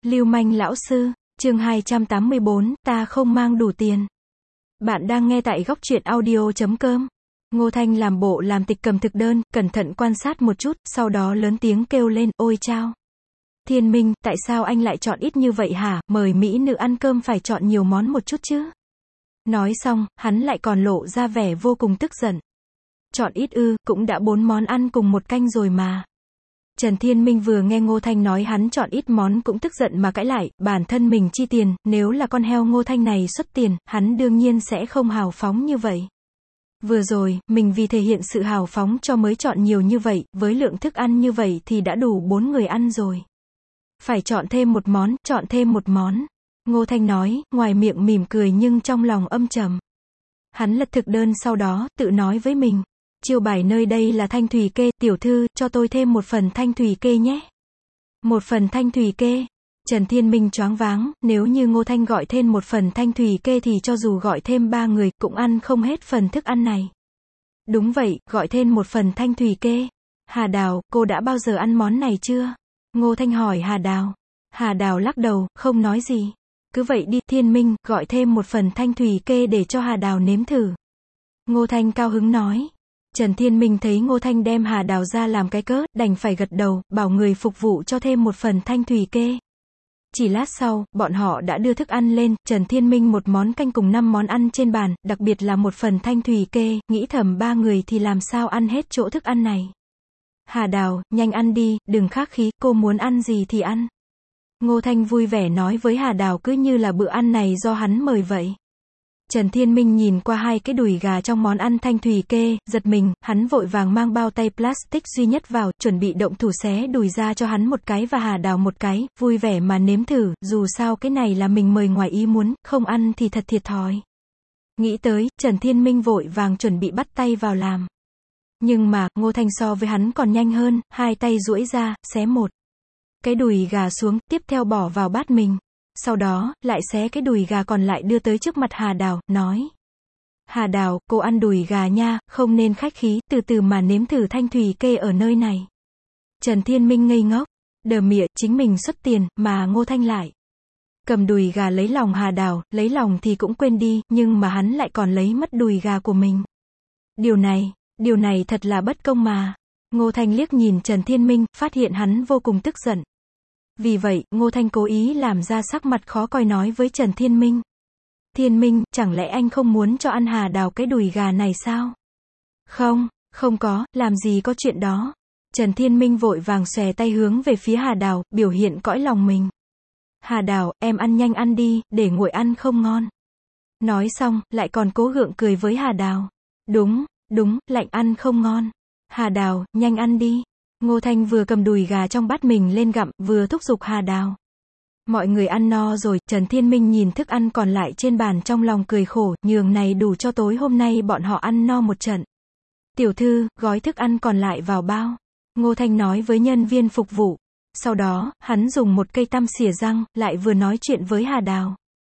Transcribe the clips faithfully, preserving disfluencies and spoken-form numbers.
Lưu manh lão sư, chương hai trăm tám mươi bốn, ta không mang đủ tiền. Bạn đang nghe tại góc truyện audio chấm com. Ngô Thanh làm bộ làm tịch cầm thực đơn, cẩn thận quan sát một chút, sau đó lớn tiếng kêu lên, ôi chao. Thiên Minh, tại sao anh lại chọn ít như vậy hả, mời mỹ nữ ăn cơm phải chọn nhiều món một chút chứ. Nói xong, hắn lại còn lộ ra vẻ vô cùng tức giận. Chọn ít ư, cũng đã bốn món ăn cùng một canh rồi mà. Trần Thiên Minh vừa nghe Ngô Thanh nói hắn chọn ít món cũng tức giận mà cãi lại, bản thân mình chi tiền, nếu là con heo Ngô Thanh này xuất tiền, hắn đương nhiên sẽ không hào phóng như vậy. Vừa rồi, mình vì thể hiện sự hào phóng cho mới chọn nhiều như vậy, với lượng thức ăn như vậy thì đã đủ bốn người ăn rồi. Phải chọn thêm một món, chọn thêm một món. Ngô Thanh nói, ngoài miệng mỉm cười nhưng trong lòng âm trầm. Hắn lật thực đơn sau đó, tự nói với mình. Chiêu bài nơi đây là thanh thủy kê, tiểu thư, cho tôi thêm một phần thanh thủy kê nhé. Một phần thanh thủy kê. Trần Thiên Minh choáng váng, nếu như Ngô Thanh gọi thêm một phần thanh thủy kê thì cho dù gọi thêm ba người, cũng ăn không hết phần thức ăn này. Đúng vậy, gọi thêm một phần thanh thủy kê. Hà Đào, cô đã bao giờ ăn món này chưa? Ngô Thanh hỏi Hà Đào. Hà Đào lắc đầu, không nói gì. Cứ vậy đi, Thiên Minh, gọi thêm một phần thanh thủy kê để cho Hà Đào nếm thử. Ngô Thanh cao hứng nói. Trần Thiên Minh thấy Ngô Thanh đem Hà Đào ra làm cái cớ, đành phải gật đầu, bảo người phục vụ cho thêm một phần thanh thủy kê. Chỉ lát sau, bọn họ đã đưa thức ăn lên, Trần Thiên Minh một món canh cùng năm món ăn trên bàn, đặc biệt là một phần thanh thủy kê, nghĩ thầm ba người thì làm sao ăn hết chỗ thức ăn này. Hà Đào, nhanh ăn đi, đừng khách khí, cô muốn ăn gì thì ăn. Ngô Thanh vui vẻ nói với Hà Đào cứ như là bữa ăn này do hắn mời vậy. Trần Thiên Minh nhìn qua hai cái đùi gà trong món ăn thanh thủy kê, giật mình, hắn vội vàng mang bao tay plastic duy nhất vào, chuẩn bị động thủ xé đùi ra cho hắn một cái và Hà Đào một cái, vui vẻ mà nếm thử, dù sao cái này là mình mời ngoài ý muốn, không ăn thì thật thiệt thòi. Nghĩ tới, Trần Thiên Minh vội vàng chuẩn bị bắt tay vào làm. Nhưng mà, Ngô Thanh so với hắn còn nhanh hơn, hai tay duỗi ra, xé một cái đùi gà xuống, tiếp theo bỏ vào bát mình. Sau đó, lại xé cái đùi gà còn lại đưa tới trước mặt Hà Đào, nói. Hà Đào, cô ăn đùi gà nha, không nên khách khí, từ từ mà nếm thử thanh thủy kê ở nơi này. Trần Thiên Minh ngây ngốc, đờ mịa, chính mình xuất tiền, mà Ngô Thanh lại. Cầm đùi gà lấy lòng Hà Đào, lấy lòng thì cũng quên đi, nhưng mà hắn lại còn lấy mất đùi gà của mình. Điều này, điều này thật là bất công mà. Ngô Thanh liếc nhìn Trần Thiên Minh, phát hiện hắn vô cùng tức giận. Vì vậy, Ngô Thanh cố ý làm ra sắc mặt khó coi nói với Trần Thiên Minh. Thiên Minh, chẳng lẽ anh không muốn cho ăn Hà Đào cái đùi gà này sao? Không, không có, làm gì có chuyện đó. Trần Thiên Minh vội vàng xòe tay hướng về phía Hà Đào, biểu hiện cõi lòng mình. Hà Đào, em ăn nhanh ăn đi, để nguội ăn không ngon. Nói xong, lại còn cố gượng cười với Hà Đào. Đúng, đúng, lạnh ăn không ngon. Hà Đào, nhanh ăn đi. Ngô Thanh vừa cầm đùi gà trong bát mình lên gặm, vừa thúc giục Hà Đào. Mọi người ăn no rồi, Trần Thiên Minh nhìn thức ăn còn lại trên bàn trong lòng cười khổ, nhường này đủ cho tối hôm nay bọn họ ăn no một trận. Tiểu thư, gói thức ăn còn lại vào bao. Ngô Thanh nói với nhân viên phục vụ. Sau đó, hắn dùng một cây tăm xỉa răng, lại vừa nói chuyện với Hà Đào.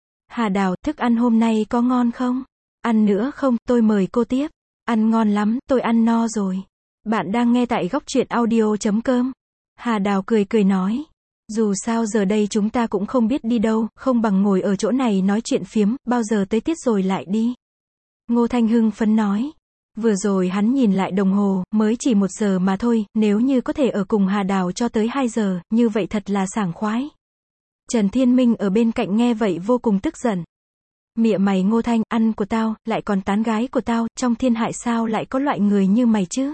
Hà Đào, thức ăn hôm nay có ngon không? Ăn nữa không, tôi mời cô tiếp. Ăn ngon lắm, tôi ăn no rồi. Bạn đang nghe tại góc truyện audio chấm com. Hà Đào cười cười nói. Dù sao giờ đây chúng ta cũng không biết đi đâu, không bằng ngồi ở chỗ này nói chuyện phiếm, bao giờ tới tiết rồi lại đi. Ngô Thanh hưng phấn nói. Vừa rồi hắn nhìn lại đồng hồ, mới chỉ một giờ mà thôi, nếu như có thể ở cùng Hà Đào cho tới hai giờ, như vậy thật là sảng khoái. Trần Thiên Minh ở bên cạnh nghe vậy vô cùng tức giận. Mịa mày Ngô Thanh, ăn của tao, lại còn tán gái của tao, trong thiên hạ sao lại có loại người như mày chứ?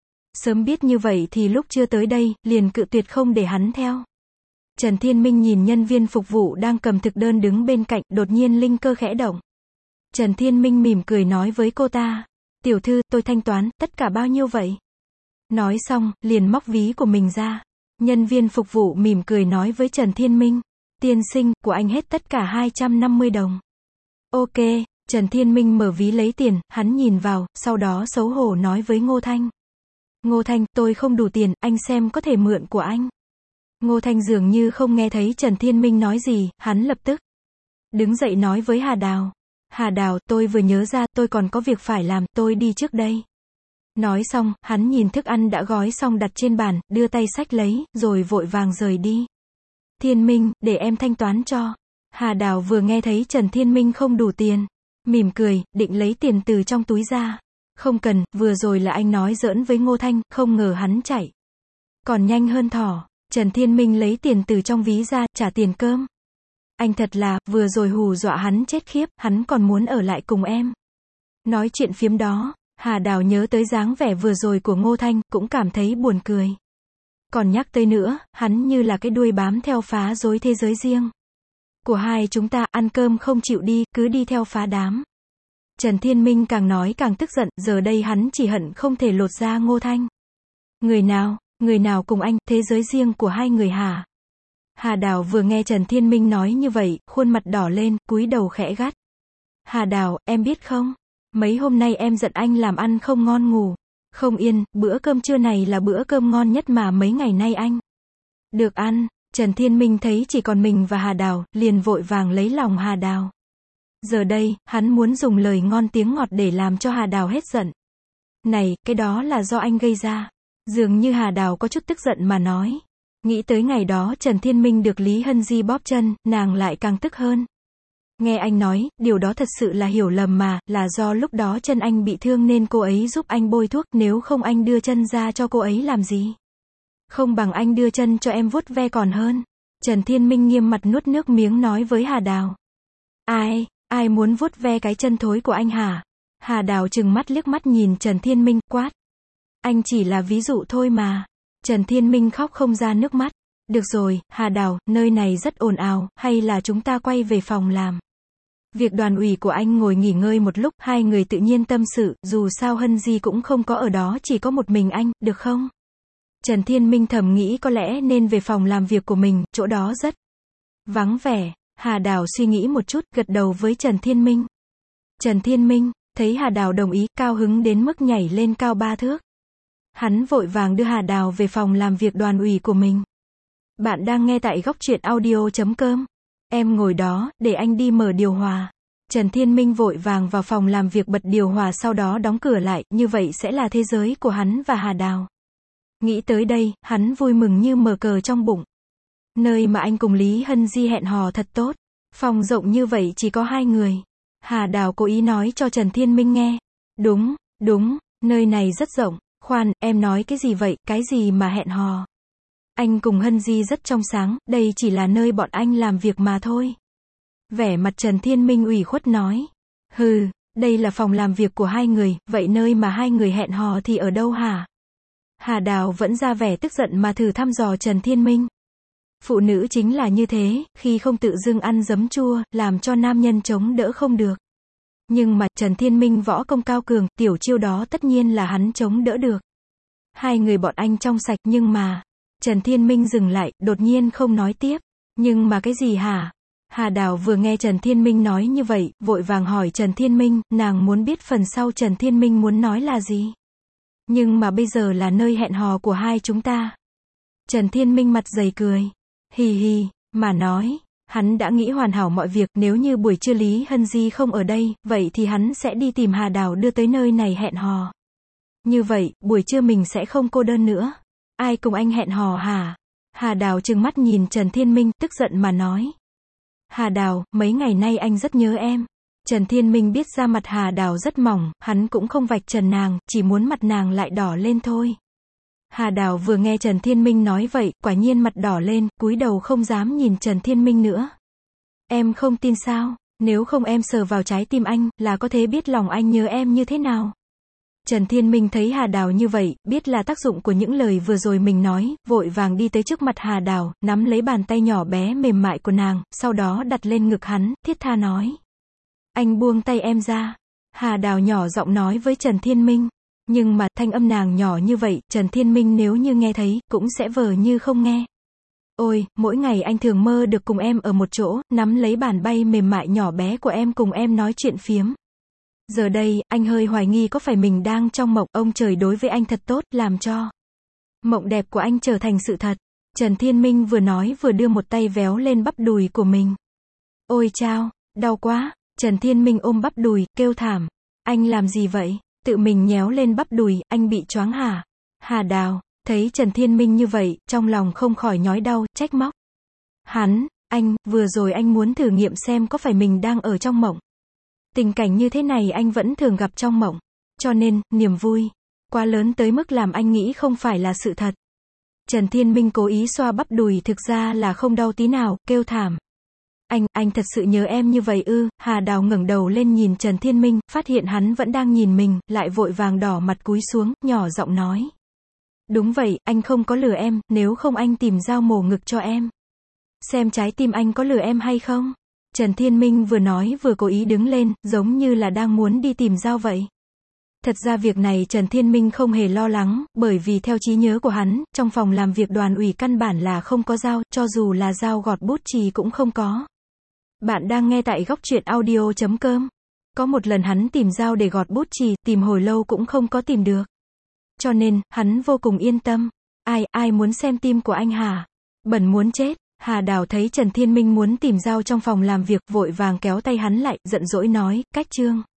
Sớm biết như vậy thì lúc chưa tới đây, liền cự tuyệt không để hắn theo. Trần Thiên Minh nhìn nhân viên phục vụ đang cầm thực đơn đứng bên cạnh, đột nhiên linh cơ khẽ động. Trần Thiên Minh mỉm cười nói với cô ta. Tiểu thư, tôi thanh toán, tất cả bao nhiêu vậy? Nói xong, liền móc ví của mình ra. Nhân viên phục vụ mỉm cười nói với Trần Thiên Minh. Tiên sinh, của anh hết tất cả hai trăm năm mươi đồng. Ok, Trần Thiên Minh mở ví lấy tiền, hắn nhìn vào, sau đó xấu hổ nói với Ngô Thanh. Ngô Thanh, tôi không đủ tiền, anh xem có thể mượn của anh. Ngô Thanh dường như không nghe thấy Trần Thiên Minh nói gì, hắn lập tức đứng dậy nói với Hà Đào. Hà Đào, tôi vừa nhớ ra, tôi còn có việc phải làm, tôi đi trước đây. Nói xong, hắn nhìn thức ăn đã gói xong đặt trên bàn, đưa tay xách lấy, rồi vội vàng rời đi. Thiên Minh, để em thanh toán cho. Hà Đào vừa nghe thấy Trần Thiên Minh không đủ tiền. Mỉm cười, định lấy tiền từ trong túi ra. Không cần, vừa rồi là anh nói giỡn với Ngô Thanh, không ngờ hắn chạy. Còn nhanh hơn thỏ. Trần Thiên Minh lấy tiền từ trong ví ra, trả tiền cơm. Anh thật là, vừa rồi hù dọa hắn chết khiếp, hắn còn muốn ở lại cùng em. Nói chuyện phiếm đó, Hà Đào nhớ tới dáng vẻ vừa rồi của Ngô Thanh, cũng cảm thấy buồn cười. Còn nhắc tới nữa, hắn như là cái đuôi bám theo phá rối thế giới riêng của hai chúng ta, ăn cơm không chịu đi, cứ đi theo phá đám. Trần Thiên Minh càng nói càng tức giận, giờ đây hắn chỉ hận không thể lột ra Ngô Thanh. Người nào, người nào cùng anh, thế giới riêng của hai người hả? Hà Đào vừa nghe Trần Thiên Minh nói như vậy, khuôn mặt đỏ lên, cúi đầu khẽ gắt. Hà Đào, em biết không? Mấy hôm nay em giận anh làm ăn không ngon ngủ không yên, bữa cơm trưa này là bữa cơm ngon nhất mà mấy ngày nay anh được ăn. Trần Thiên Minh thấy chỉ còn mình và Hà Đào, liền vội vàng lấy lòng Hà Đào. Giờ đây, hắn muốn dùng lời ngon tiếng ngọt để làm cho Hà Đào hết giận. Này, cái đó là do anh gây ra. Dường như Hà Đào có chút tức giận mà nói. Nghĩ tới ngày đó Trần Thiên Minh được Lý Hân Di bóp chân, nàng lại càng tức hơn. Nghe anh nói, điều đó thật sự là hiểu lầm mà, là do lúc đó chân anh bị thương nên cô ấy giúp anh bôi thuốc, nếu không anh đưa chân ra cho cô ấy làm gì? Không bằng anh đưa chân cho em vuốt ve còn hơn. Trần Thiên Minh nghiêm mặt nuốt nước miếng nói với Hà Đào. Ai, ai muốn vuốt ve cái chân thối của anh hả? Hà Đào trừng mắt liếc mắt nhìn Trần Thiên Minh, quát. Anh chỉ là ví dụ thôi mà. Trần Thiên Minh khóc không ra nước mắt. Được rồi, Hà Đào, nơi này rất ồn ào, hay là chúng ta quay về phòng làm việc đoàn ủy của anh ngồi nghỉ ngơi một lúc, hai người tự nhiên tâm sự, dù sao Hân Di cũng không có ở đó, chỉ có một mình anh, được không? Trần Thiên Minh thầm nghĩ có lẽ nên về phòng làm việc của mình, chỗ đó rất vắng vẻ. Hà Đào suy nghĩ một chút, gật đầu với Trần Thiên Minh. Trần Thiên Minh, thấy Hà Đào đồng ý, cao hứng đến mức nhảy lên cao ba thước. Hắn vội vàng đưa Hà Đào về phòng làm việc đoàn ủy của mình. Bạn đang nghe tại góc truyện audio chấm com. Em ngồi đó, để anh đi mở điều hòa. Trần Thiên Minh vội vàng vào phòng làm việc bật điều hòa sau đó đóng cửa lại, như vậy sẽ là thế giới của hắn và Hà Đào. Nghĩ tới đây, hắn vui mừng như mở cờ trong bụng. Nơi mà anh cùng Lý Hân Di hẹn hò thật tốt. Phòng rộng như vậy chỉ có hai người. Hà Đào cố ý nói cho Trần Thiên Minh nghe. Đúng, đúng, nơi này rất rộng. Khoan, em nói cái gì vậy, cái gì mà hẹn hò? Anh cùng Hân Di rất trong sáng, đây chỉ là nơi bọn anh làm việc mà thôi. Vẻ mặt Trần Thiên Minh ủy khuất nói. Hừ, đây là phòng làm việc của hai người, vậy nơi mà hai người hẹn hò thì ở đâu hả? Hà Đào vẫn ra vẻ tức giận mà thử thăm dò Trần Thiên Minh. Phụ nữ chính là như thế, khi không tự dưng ăn giấm chua, làm cho nam nhân chống đỡ không được. Nhưng mà, Trần Thiên Minh võ công cao cường, tiểu chiêu đó tất nhiên là hắn chống đỡ được. Hai người bọn anh trong sạch nhưng mà... Trần Thiên Minh dừng lại, đột nhiên không nói tiếp. Nhưng mà cái gì hả? Hà Đào vừa nghe Trần Thiên Minh nói như vậy, vội vàng hỏi Trần Thiên Minh, nàng muốn biết phần sau Trần Thiên Minh muốn nói là gì. Nhưng mà bây giờ là nơi hẹn hò của hai chúng ta. Trần Thiên Minh mặt dày cười. Hì hì, mà nói, hắn đã nghĩ hoàn hảo mọi việc, nếu như buổi trưa Lý Hân Di không ở đây, vậy thì hắn sẽ đi tìm Hà Đào đưa tới nơi này hẹn hò. Như vậy, buổi trưa mình sẽ không cô đơn nữa. Ai cùng anh hẹn hò hả? Hà Đào trừng mắt nhìn Trần Thiên Minh, tức giận mà nói. Hà Đào, mấy ngày nay anh rất nhớ em. Trần Thiên Minh biết da mặt Hà Đào rất mỏng, hắn cũng không vạch trần nàng, chỉ muốn mặt nàng lại đỏ lên thôi. Hà Đào vừa nghe Trần Thiên Minh nói vậy, quả nhiên mặt đỏ lên, cúi đầu không dám nhìn Trần Thiên Minh nữa. Em không tin sao? Nếu không em sờ vào trái tim anh, là có thể biết lòng anh nhớ em như thế nào. Trần Thiên Minh thấy Hà Đào như vậy, biết là tác dụng của những lời vừa rồi mình nói, vội vàng đi tới trước mặt Hà Đào, nắm lấy bàn tay nhỏ bé mềm mại của nàng, sau đó đặt lên ngực hắn, thiết tha nói. Anh buông tay em ra. Hà Đào nhỏ giọng nói với Trần Thiên Minh. Nhưng mà, thanh âm nàng nhỏ như vậy, Trần Thiên Minh nếu như nghe thấy, cũng sẽ vờ như không nghe. Ôi, mỗi ngày anh thường mơ được cùng em ở một chỗ, nắm lấy bàn bay mềm mại nhỏ bé của em cùng em nói chuyện phiếm. Giờ đây, anh hơi hoài nghi có phải mình đang trong mộng, ông trời đối với anh thật tốt, làm cho mộng đẹp của anh trở thành sự thật. Trần Thiên Minh vừa nói vừa đưa một tay véo lên bắp đùi của mình. Ôi chao, đau quá. Trần Thiên Minh ôm bắp đùi, kêu thảm. Anh làm gì vậy? Tự mình nhéo lên bắp đùi, anh bị choáng hả? Hà Đào, thấy Trần Thiên Minh như vậy, trong lòng không khỏi nhói đau, trách móc. Hắn, anh, vừa rồi anh muốn thử nghiệm xem có phải mình đang ở trong mộng. Tình cảnh như thế này anh vẫn thường gặp trong mộng. Cho nên, niềm vui quá lớn tới mức làm anh nghĩ không phải là sự thật. Trần Thiên Minh cố ý xoa bắp đùi, thực ra là không đau tí nào, kêu thảm. Anh, anh thật sự nhớ em như vậy ư? Hà Đào ngẩng đầu lên nhìn Trần Thiên Minh, phát hiện hắn vẫn đang nhìn mình, lại vội vàng đỏ mặt cúi xuống, nhỏ giọng nói. Đúng vậy, anh không có lừa em, nếu không anh tìm dao mổ ngực cho em. Xem trái tim anh có lừa em hay không? Trần Thiên Minh vừa nói vừa cố ý đứng lên, giống như là đang muốn đi tìm dao vậy. Thật ra việc này Trần Thiên Minh không hề lo lắng, bởi vì theo trí nhớ của hắn, trong phòng làm việc đoàn ủy căn bản là không có dao, cho dù là dao gọt bút chì cũng không có. Bạn đang nghe tại góc truyện audio chấm com. Có một lần hắn tìm dao để gọt bút chì, tìm hồi lâu cũng không có tìm được. Cho nên, hắn vô cùng yên tâm. Ai, ai muốn xem tim của anh hả? Bẩn muốn chết. Hà Đào thấy Trần Thiên Minh muốn tìm dao trong phòng làm việc, vội vàng kéo tay hắn lại, giận dỗi nói, cách Trương.